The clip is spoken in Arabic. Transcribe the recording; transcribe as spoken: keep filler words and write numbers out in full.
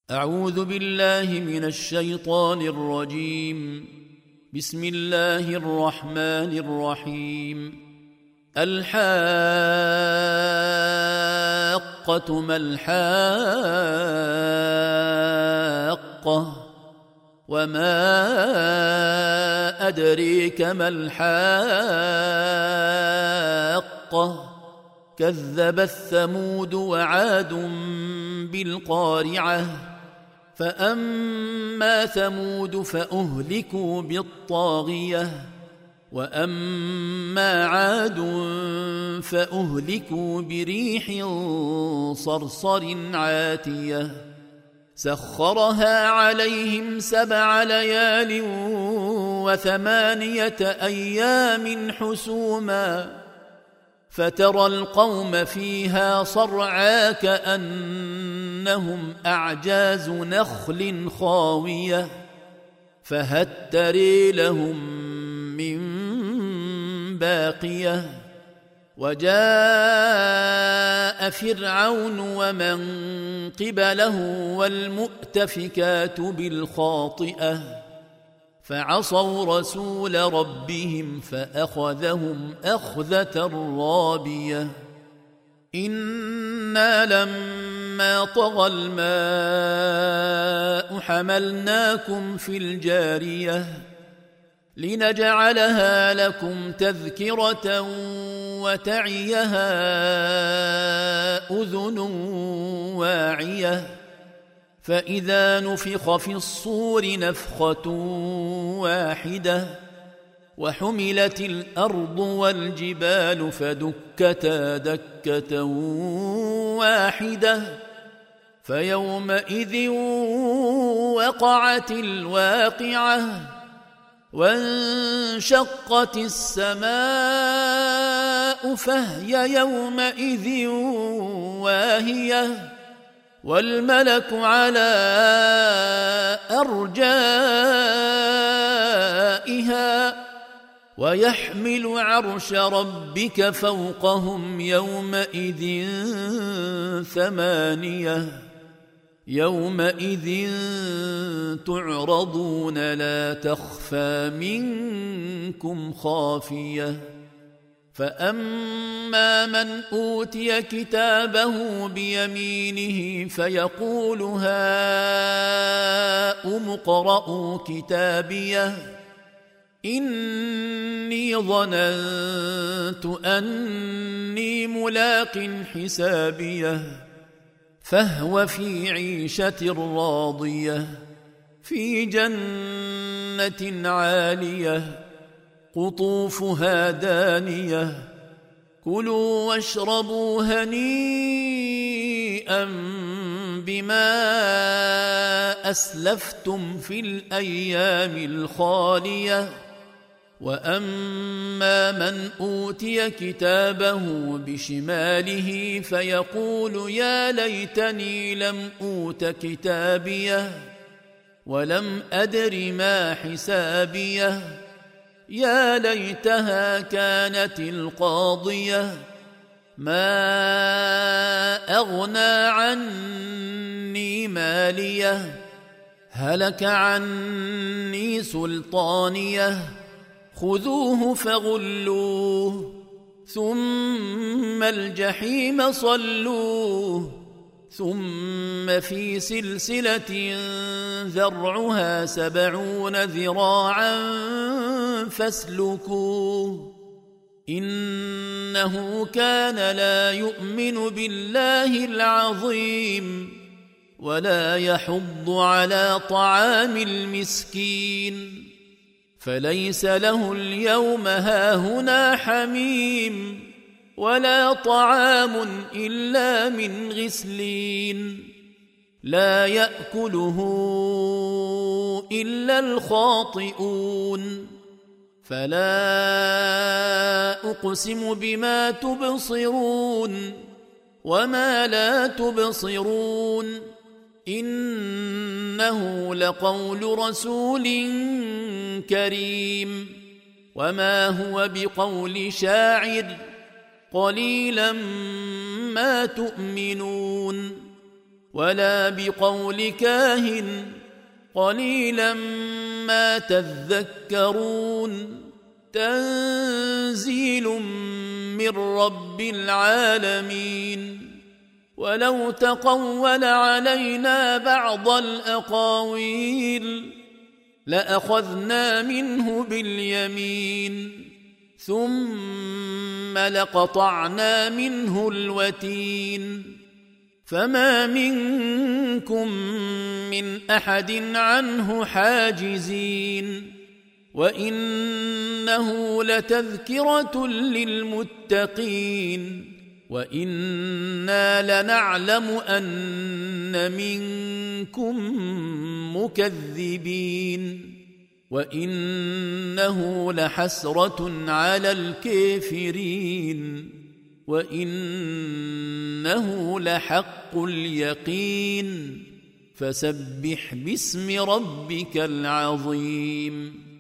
أعوذ بالله من الشيطان الرجيم. بسم الله الرحمن الرحيم. الحاقة ما الحاقة وما أدريك ما الحاقة كذبت ثمود وعاد بالقارعة فأما ثمود فأهلكوا بالطاغية وأما عاد فأهلكوا بريح صرصر عاتية سخرها عليهم سبع ليال وثمانية أيام حسوما فترى القوم فيها صرعى كأنهم أعجاز نخل خاوية فهل تري لهم من باقية وجاء فرعون ومن قبله والمؤتفكات بالخاطئة فعصوا رسول ربهم فأخذهم أخذة رابية إنا لما طغى الماء حملناكم في الجارية لنجعلها لكم تذكرة وتعيها أذن واعية فإذا نفخ في الصور نفخة واحدة وحملت الأرض والجبال فدكتا دكة واحدة فيومئذ وقعت الواقعة وانشقت السماء فهي يومئذ واهية والملك على أرجائها ويحمل عرش ربك فوقهم يومئذ ثمانية يومئذ تعرضون لا تخفى منكم خافية فأما من أوتي كتابه بيمينه فيقول هاؤم اقرءوا كتابيه إني ظننت أني ملاق حسابيه فهو في عيشة راضية في جنة عالية قطوفها دانية كلوا واشربوا هنيئا بما أسلفتم في الأيام الخالية وأما من أوتي كتابه بشماله فيقول يا ليتني لم أوت كتابيه ولم أدر ما حسابيه يا ليتها كانت القاضية ما أغنى عني ماليه هلك عني سلطانيه خذوه فغلوه ثم الجحيم صلوه ثم في سلسلة ذرعها سبعون ذراعا فاسلكوه إنه كان لا يؤمن بالله العظيم ولا يحض على طعام المسكين فليس له اليوم هاهنا حميم ولا طعام إلا من غسلين لا يأكله إلا الخاطئون فلا أقسم بما تبصرون وما لا تبصرون إنه لقول رسول كريم وما هو بقول شاعر قليلا ما تؤمنون ولا بقول كاهن قليلا ما تذكرون تنزيل من رب العالمين ولو تقول علينا بعض الأقاويل لأخذنا منه باليمين ثم لقطعنا منه الوتين فما منكم من أحد عنه حاجزين وإنه لتذكرة للمتقين وإنا لنعلم أن منكم مكذبين وإنه لحسرة على الكافرين وإنه لحق اليقين فسبح باسم ربك العظيم